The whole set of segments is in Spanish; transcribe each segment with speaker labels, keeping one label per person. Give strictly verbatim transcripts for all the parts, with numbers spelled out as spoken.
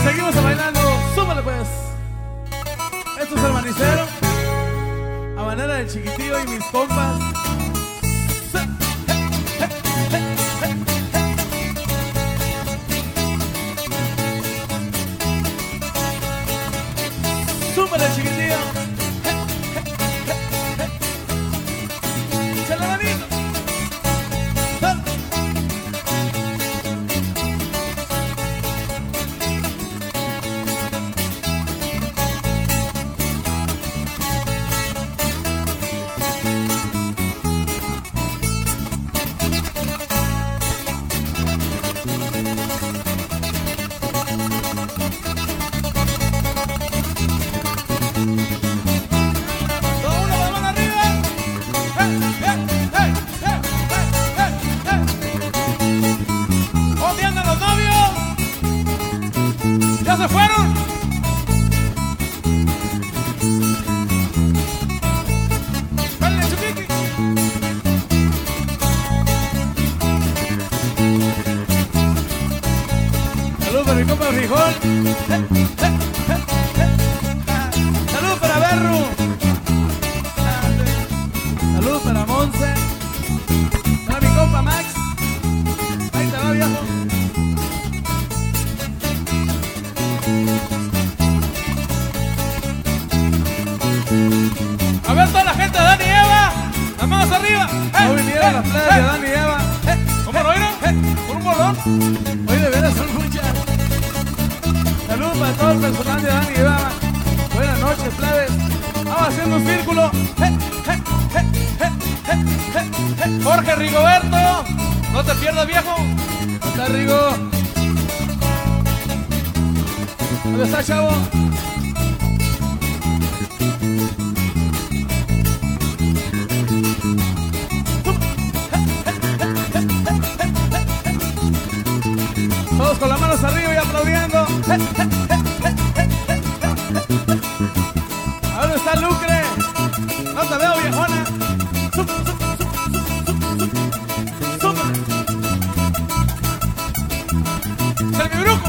Speaker 1: Seguimos bailando, súmale pues. Esto es el manicero, a manera del Chiquitillo y mis compas. Súmale el Chiquitillo. Échale la manito. ¡Ya se fueron! ¡Vale, Chuquiqui! Saludos para mi compa Frijol. Saludos para Berru. Saludos para Monse. Para mi compa Max. Ahí te va, viejo. A ver toda la gente de Dani y Eva, las manos arriba. No vinieron eh, las playas eh, de Dani y Eva. Eh, ¿Cómo no vieron? Eh, ¿Por un bolón? Hoy de veras son muchas. Saludos para todo el personal de Dani y Eva. Buenas noches, plebes. Vamos haciendo un círculo. Eh, eh, eh, eh, eh, eh, eh. Jorge Rigoberto, no te pierdas, viejo. ¿Dónde está Rigo? ¿Dónde está, chavo? Todos con las manos arriba y aplaudiendo. ¿A dónde está Lucre? No te veo, viejona. Sup, sup, sup, sup, sup, sup. ¡Servibruco!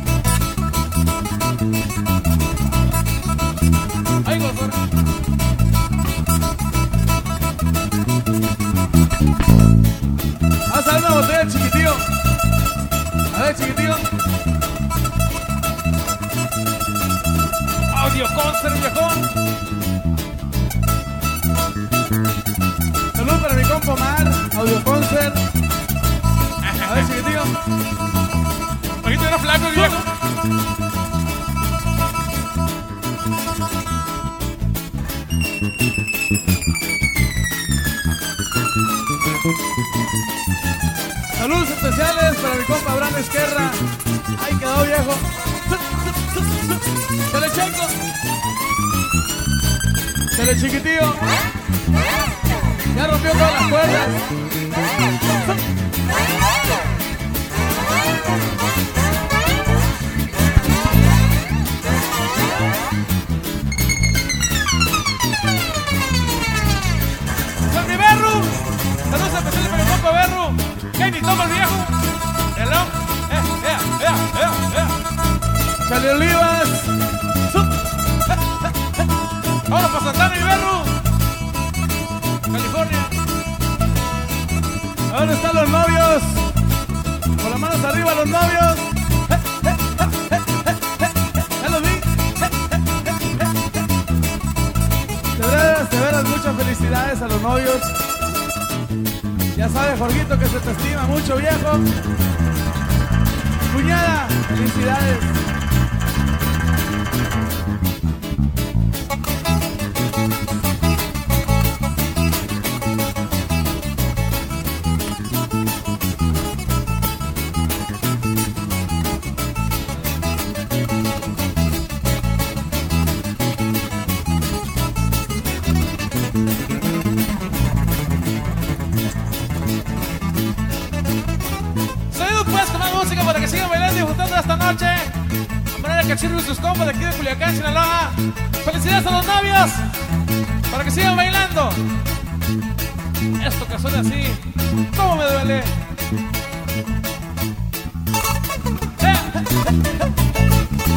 Speaker 1: ¡Ay, gozora! Vamos a dar una botella, Chiquitillo. A ver, Chiquitillo. Audio concert, viejón. Saludos para mi compa Omar. Audio concert. A ver, Chiquitillo. Aquí te veo flaco, viejo. Saludos especiales para mi compa Abraham Esquerra. Ahí quedó, viejo. Chale, Checo. Chale, Chiquitillo. Ya rompió todas las cuerdas. ¡Son mi Berru! Saludos especiales para mi compa Berru. ¿Qué ni toma el viejo? Hello. Eh, ea, ea, ea, ea. Chale Olivas. Sup. Eh, eh, eh. Ahora para Santana y Berru. California. ¿A dónde están los novios? Con las manos arriba los novios. Eh, eh, eh, eh, eh, eh. Ya los vi. Eh, eh, eh, eh. De veras, de veras, muchas felicidades a los novios. Ya sabes, Jorgito, que se te estima mucho, viejo. Cuñada, felicidades. Para que sigan bailando y disfrutando esta noche. De manera que sirven sus compas de aquí de Culiacán, Sinaloa. Felicidades a los novios. Para que sigan bailando. Esto que suena así, ¿cómo me duele? Eh.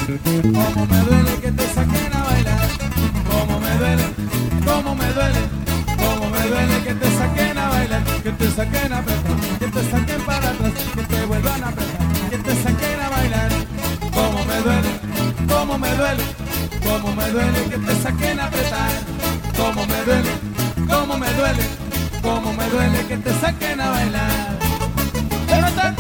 Speaker 1: Cómo me duele que te saquen a bailar. Cómo me duele, cómo me duele, cómo me duele que te saquen a bailar. Que te saquen a apretar, que te saquen para atrás, que te vuelvan a apretar, que te saquen a bailar. Cómo me duele, cómo me duele, cómo me duele que te saquen a apretar. Cómo me duele, cómo me duele, cómo me duele que te saquen a bailar. ¡Levanta!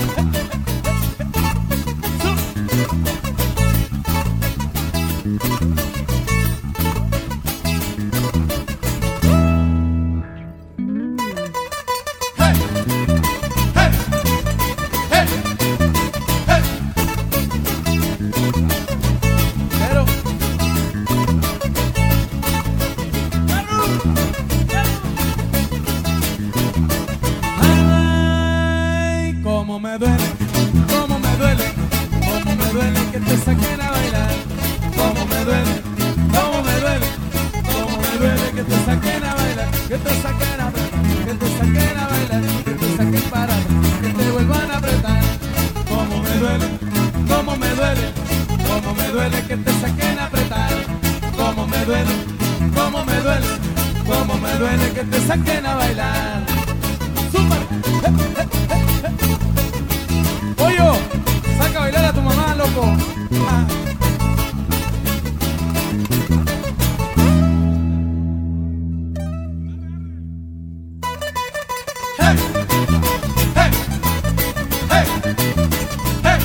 Speaker 1: Cómo me duele, cómo me duele, cómo me duele que te saquen a bailar. Cómo me duele, cómo me duele, cómo me duele que te saquen a bailar. Que te saquen a apretar, que te saquen a bailar, que te saquen para atrás, que te vuelvan a apretar. Cómo me duele, cómo me duele, cómo me duele que te saquen a apretar. Cómo me duele, cómo me duele, cómo me duele que te saquen a bailar. ¡Súper! ¡Eh, eh, eh, eh! Pollo, saca a bailar a tu mamá, loco. Ah. Hey, hey, hey, hey.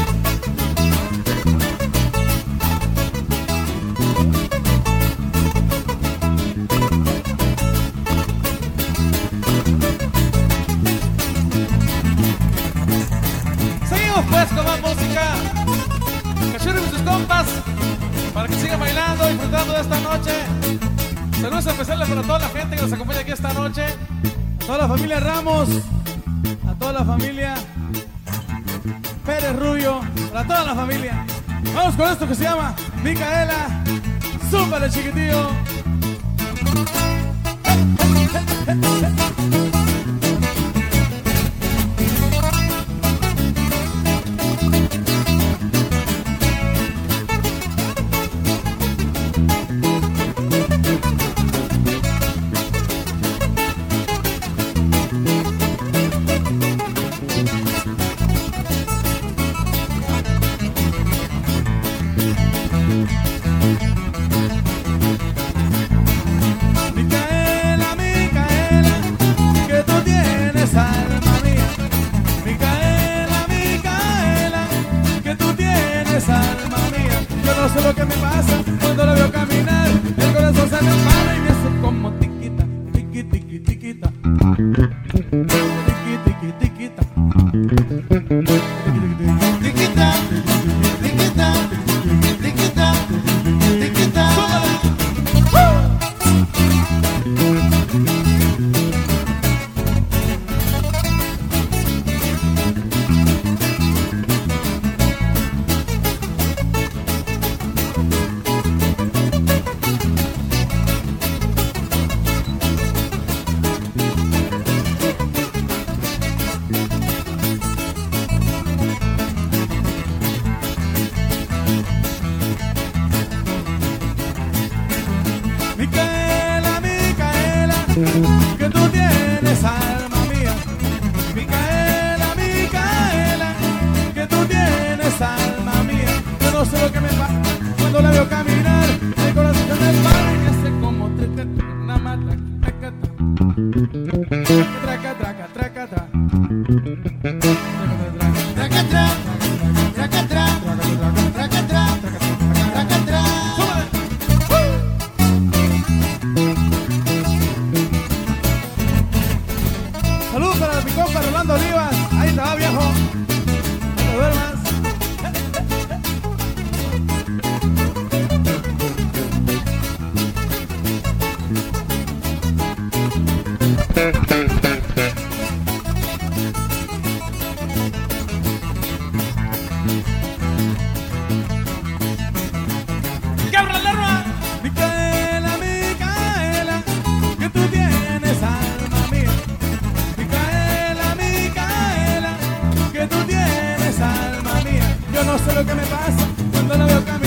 Speaker 1: Pues con más música, Cachorro y sus compas, para que sigan bailando, disfrutando de esta noche. Saludos especiales para toda la gente que nos acompaña aquí esta noche, a toda la familia Ramos, a toda la familia Pérez Rubio, para toda la familia. Vamos con esto que se llama Micaela, súbale chiquitillo. Micaela, Micaela, que tú tienes alma mía. Micaela, Micaela, que tú tienes alma mía. Yo no sé lo que me pasa cuando la veo caminar. El corazón se me para y me hace como tiquita, tiqui, tiqui, tiquita. Tiqui, tiqui, tiquita. Tiquita, tiquita, tiquita, tiquita. Micaela, Micaela, que tú tienes alma mía. Micaela, Micaela, que tú tienes alma mía. Yo no sé lo que me pasa cuando la veo caminar. El corazón se me para y me hace como traca, una mata, traca, traca, traca, traca, traca, traca, traca, traca, traca. Saludos para mi compa Rolando Olivas. Ahí te va, viejo. No te duermas. ¡Que abra la rueda! Micaela, Micaela, que tú tienes alma mía. Micaela, Micaela, que tú tienes alma mía. Yo no sé lo que me pasa cuando la veo caminar.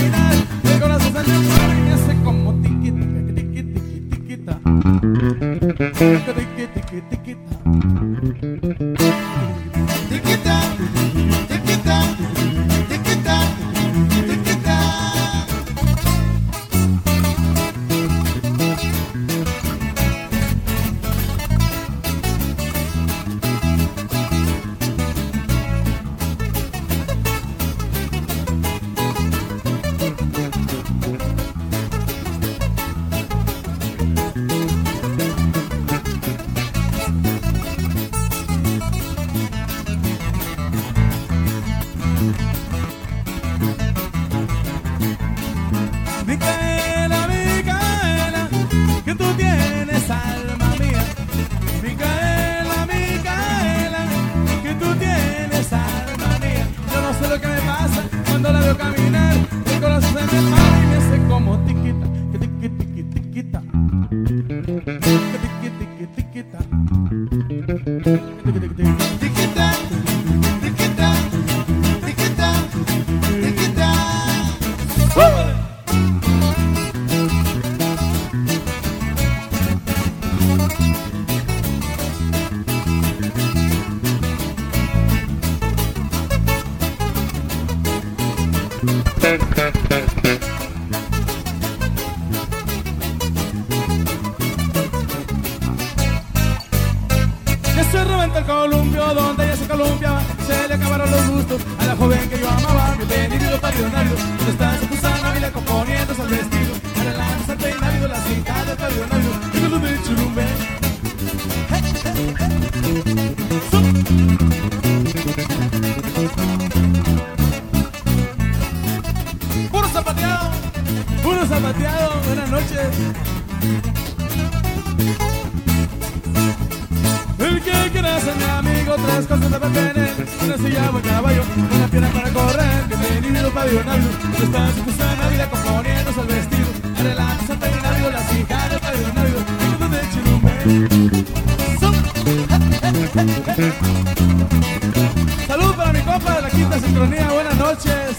Speaker 1: Micaela, Micaela, que tú tienes alma mía. Micaela, Micaela, que tú tienes alma mía. Yo no sé lo que me pasa cuando la veo caminar. El corazón se me para y me hace como tiquita, que tiqui, tiqui, tiquita, que tiqui, tiqui, tiquita, tiquita, tiquita, tiquita, tiquita. Que se reventa el columpio donde ella se columpiaba. Se le acabaron los gustos a la joven que yo amaba. Bienvenido pavionario, donde está su gusana vida componiéndose al vestido. Adelante el peinario, la cinta del pavionario y con los de churumbe. Puro zapateado, puro zapateado. Buenas noches. El que quiera ser mi amigo, tres cosas debe tener: una silla, buen caballo, una pierna para correr. Bienvenido pavionario, donde está su gusana vida componiéndose al vestido. Adelante el peinario, la cinta del pavionario y con los de churumbe. Salud para mi compa de la Quinta Sincronía, buenas noches.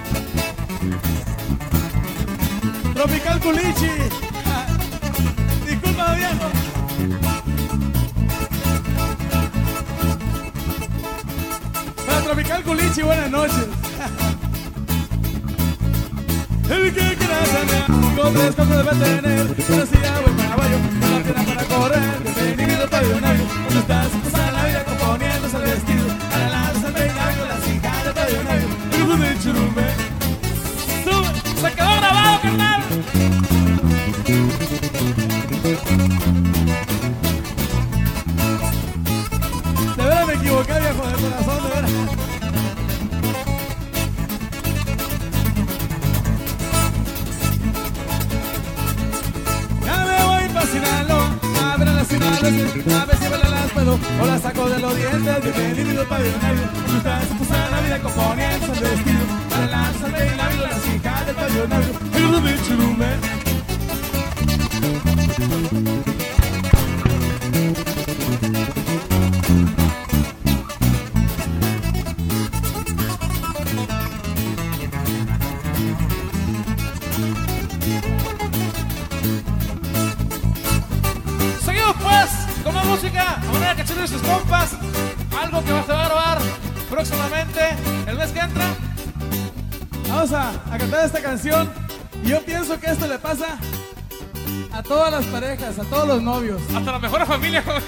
Speaker 1: Tropical Culichi, ah, disculpa viejo. Para Tropical Culichi, buenas noches. El que quiera ser con tres cosas debe tener: una silla, buen caballo, una pierna para correr. Bienvenido pavionario, donde está su cosa la vida componiéndose al vestido. Adelante el peinario, la cinta del pavionario y con los de churumbe. ¡Sube! ¡Se quedó grabado, carnal! De veras me equivoqué, viejo, de corazón, de veras. Ya me voy pa' Sinaloa, a ver a las sinaloenses, a ver si me las puedo o las saco de los dientes. Bienvenido pavionario, donde está su cosa la vida componiéndose al vestido. Adelante el peinario, la cinta del pavionario y con los de churumbe. Seguimos pues con la música, a manera que chile sus compas. Algo que va a grabar próximamente el mes que entra. Vamos a, a cantar esta canción. Y yo pienso que esto le pasa a todas las parejas, a todos los novios. Hasta la mejor familia, joven.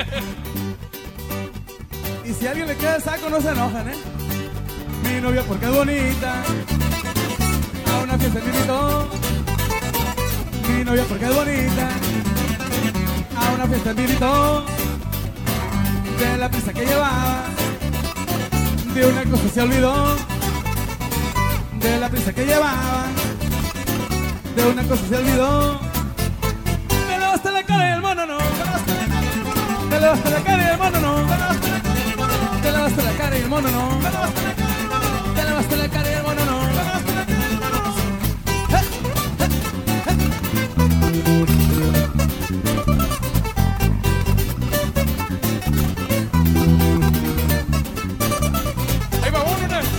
Speaker 1: Y si a alguien le queda el saco, no se enojan, ¿eh? Mi novia porque es bonita, a una fiesta me invitó. Mi novia porque es bonita, a una fiesta me invitó. De la prisa que llevaba, de una cosa se olvidó. De la prisa que llevaba, de una cosa se olvidó. Me lavaste la cara y el mono no. Me lavaste la cara y el mono no. Te lavaste la cara y el mono no. Te lavaste la cara y el mono no. Ahí va uno, ¿no?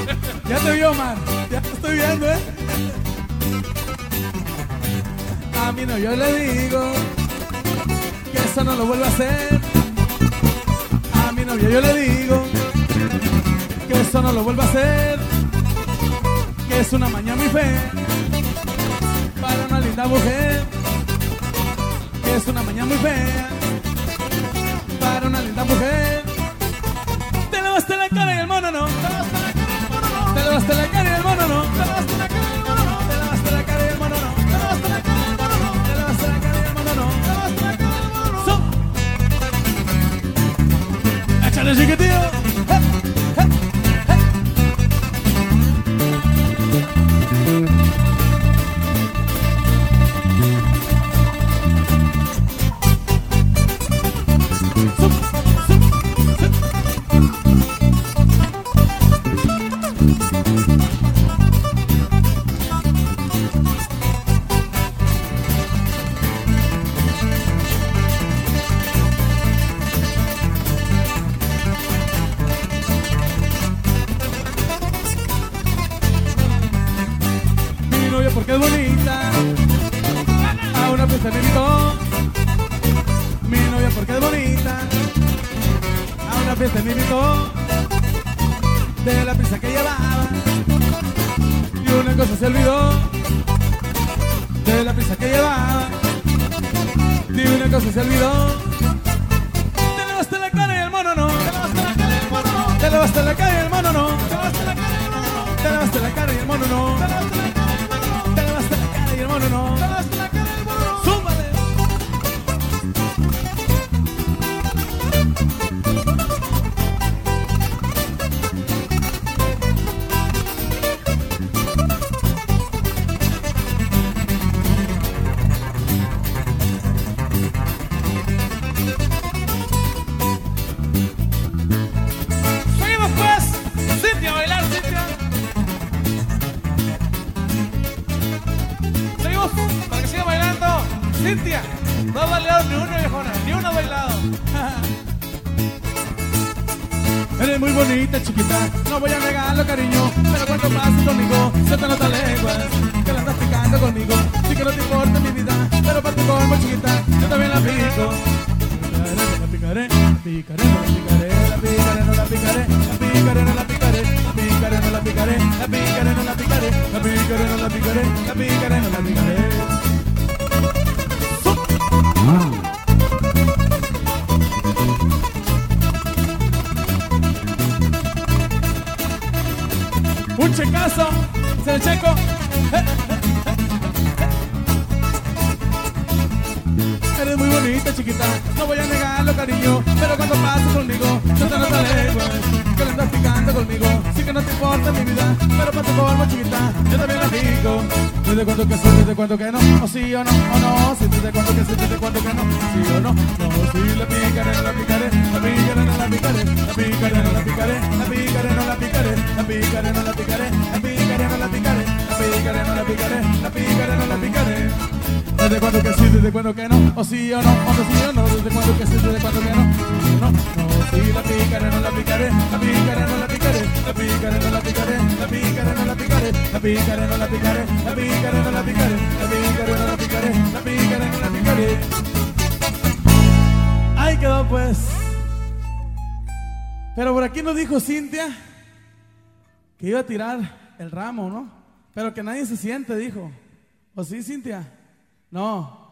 Speaker 1: Ya te vio, man. Ya te estoy viendo, ¿eh? mi novio le digo que eso no lo vuelva a hacer. A mi novio yo le digo que eso no lo vuelva a hacer, que es una maña muy fea para una linda mujer, que es una maña muy fea para una linda mujer. Te lavaste la cara y el mono no, te lavaste la cara y el mono no, te lavaste la cara y el mono no, te lavaste la cara y el mono no, te lavaste la cara y el mono no, te lavaste la cara y el mono no, te lavaste la cara y el mono no. Échale, chiquitillo. Porque es bonita, a una fiesta me invitó. Mi novia porque es bonita, a una fiesta me invitó. De la prisa que llevaba y una cosa se olvidó. De la prisa que llevaba y una cosa se olvidó. Te lavaste la cara y el mono no, te lavaste la cara y el mono no, te lavaste la cara y el mono no, te lavaste la cara y el mono no, te lavaste la cara y el mono no, te lavaste la cara y el mono no, te lavaste la cara y el mono no. ¡Súbale! Seguimos pues, Cintia, a bailar, Cintia. Seguimos, para que siga bailando. Cintia, no has bailado ni uno, viejona, ni uno ha bailado. Eres muy bonita, chiquita, no voy a negarlo, cariño, pero cuando pases conmigo, se te nota lenguas, que la estás picando conmigo. Sí que no te importa mi vida, pero para tu colmo, chiquita, yo también la pico. La picaré, la picaré, no la picaré, la picaré, no la picaré, la picaré, no la picaré, la picaré, no la picaré, la picaré, no la picaré, la picaré, no la picaré, la picaré, no la picaré. Un checazo, se lo checo. Eh, eh, eh, eh. Eres muy bonita, chiquita, no voy a negarlo, cariño, pero cuando pases conmigo, yo te noto lejos, que le estás picando conmigo. Sí que no te importa mi vida, pero para tu colmo, chiquita, yo también la pico. ¿Desde cuándo que sí, desde cuándo que no? O sí o no, o no, sí, desde cuándo que sí, desde cuándo que no, sí o no, no, sí, la picaré, no la picaré, la picaré, no la picaré, la picaré, no la picaré, la picaré, no la picaré, la picaré, no la picaré, la picaré, no la picaré, la picaré, no la picaré, la picaré, no la picaré. ¿Desde cuándo que sí, desde cuándo que no? O sí o no, o no sí o no, desde cuándo que sí, desde cuándo que no, sí o no, no, sí, la picaré, no la picaré, la picaré, no la picaré, la picaré, no la picaré, la picaré, no la picaré, la picaré, no la picaré, la picaré, no la picaré, la picaré, no la picaré, la picaré, no la picaré. Ahí quedó pues. Pero por aquí nos dijo Cintia que iba a tirar el ramo, ¿no? Pero que nadie se siente, dijo. ¿O sí, Cintia? No.